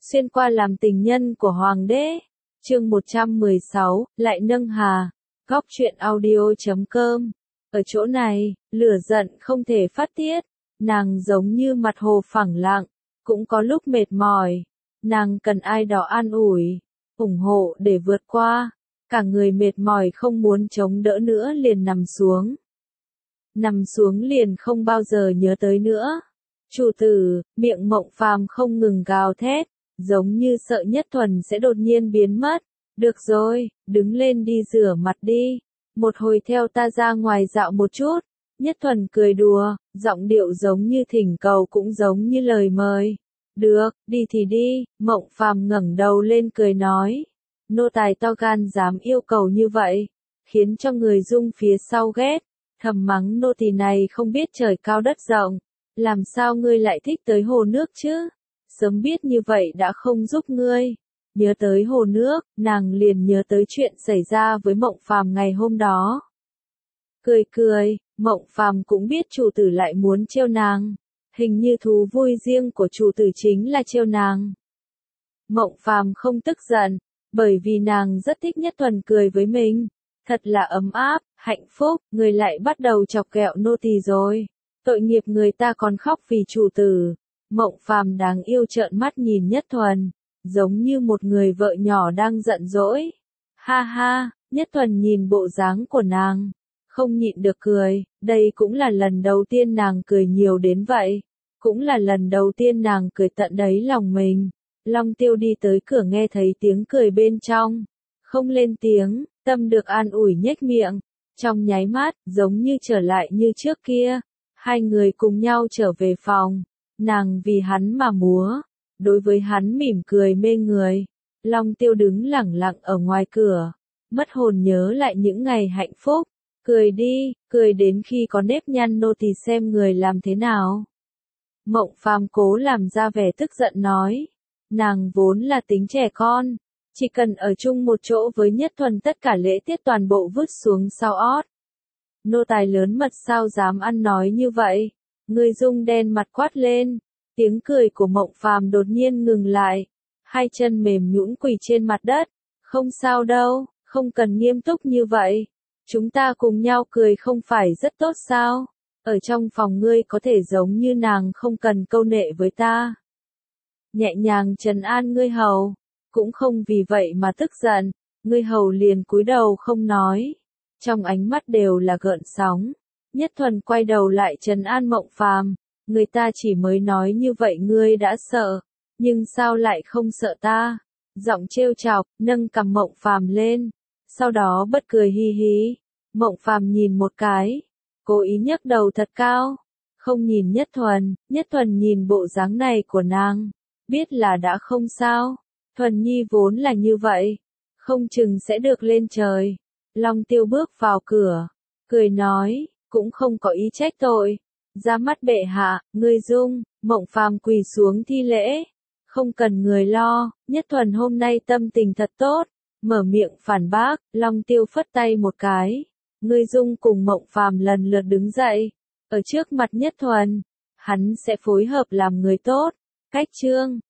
xuyên qua làm tình nhân của hoàng đế. Chương 116, lại nâng hà. Góc truyện audio.com. Ở chỗ này, lửa giận không thể phát tiết, nàng giống như mặt hồ phẳng lặng, cũng có lúc mệt mỏi, nàng cần ai đó an ủi, ủng hộ để vượt qua, cả người mệt mỏi không muốn chống đỡ nữa liền nằm xuống. Nằm xuống liền không bao giờ nhớ tới nữa. Chủ tử, miệng Mộng Phàm không ngừng gào thét, giống như sợ Nhất Thuần sẽ đột nhiên biến mất. Được rồi, đứng lên đi rửa mặt đi. Một hồi theo ta ra ngoài dạo một chút. Nhất Thuần cười đùa, giọng điệu giống như thỉnh cầu cũng giống như lời mời. Được, đi thì đi. Mộng Phàm ngẩng đầu lên cười nói. Nô tài to gan dám yêu cầu như vậy, khiến cho người Dung phía sau ghét, thầm mắng nô tỳ này không biết trời cao đất rộng. Làm sao ngươi lại thích tới hồ nước chứ? Sớm biết như vậy đã không giúp ngươi. Nhớ tới hồ nước, nàng liền nhớ tới chuyện xảy ra với Mộng Phàm ngày hôm đó. Cười cười, Mộng Phàm cũng biết chủ tử lại muốn trêu nàng. Hình như thú vui riêng của chủ tử chính là trêu nàng. Mộng Phàm không tức giận, bởi vì nàng rất thích Nhất Thuần cười với mình. Thật là ấm áp, hạnh phúc, người lại bắt đầu chọc ghẹo nô tỳ rồi. Tội nghiệp người ta còn khóc vì chủ tử. Mộng Phàm đáng yêu trợn mắt nhìn Nhất Thuần, giống như một người vợ nhỏ đang giận dỗi. Ha ha, Nhất Thuần nhìn bộ dáng của nàng, không nhịn được cười, đây cũng là lần đầu tiên nàng cười nhiều đến vậy. Cũng là lần đầu tiên nàng cười tận đáy lòng mình. Long Tiêu đi tới cửa nghe thấy tiếng cười bên trong, không lên tiếng, tâm được an ủi nhếch miệng. Trong nháy mắt, giống như trở lại như trước kia. Hai người cùng nhau trở về phòng, nàng vì hắn mà múa, đối với hắn mỉm cười mê người. Long Tiêu đứng lẳng lặng ở ngoài cửa, mất hồn nhớ lại những ngày hạnh phúc, cười đi, cười đến khi có nếp nhăn nô tỳ xem người làm thế nào. Mộng Phàm cố làm ra vẻ tức giận nói, nàng vốn là tính trẻ con, chỉ cần ở chung một chỗ với Nhất Thuần tất cả lễ tiết toàn bộ vứt xuống sau ót. Nô tài lớn mật sao dám ăn nói như vậy? Người Dung đen mặt quát lên, tiếng cười của Mộng Phàm đột nhiên ngừng lại, hai chân mềm nhũn quỳ trên mặt đất. Không sao đâu, không cần nghiêm túc như vậy, chúng ta cùng nhau cười không phải rất tốt sao? Ở trong phòng ngươi có thể giống như nàng không cần câu nệ với ta. Nhẹ nhàng trấn an ngươi hầu, cũng không vì vậy mà tức giận, ngươi hầu liền cúi đầu không nói. Trong ánh mắt đều là gợn sóng. Nhất Thuần quay đầu lại trấn an Mộng Phàm, người ta chỉ mới nói như vậy ngươi đã sợ, nhưng sao lại không sợ ta? Giọng trêu chọc, nâng cằm Mộng Phàm lên, sau đó bật cười hi hi. Mộng Phàm nhìn một cái, cố ý nhấc đầu thật cao, không nhìn Nhất Thuần nhìn bộ dáng này của nàng, biết là đã không sao. Thuần Nhi vốn là như vậy, không chừng sẽ được lên trời. Long Tiêu bước vào cửa, cười nói, cũng không có ý trách tội. Ra mắt bệ hạ, ngươi Dung. Mộng Phàm quỳ xuống thi lễ. Không cần người lo, Nhất Thuần hôm nay tâm tình thật tốt. Mở miệng phản bác, Long Tiêu phất tay một cái. Ngươi Dung cùng Mộng Phàm lần lượt đứng dậy. Ở trước mặt Nhất Thuần, hắn sẽ phối hợp làm người tốt. Cách chương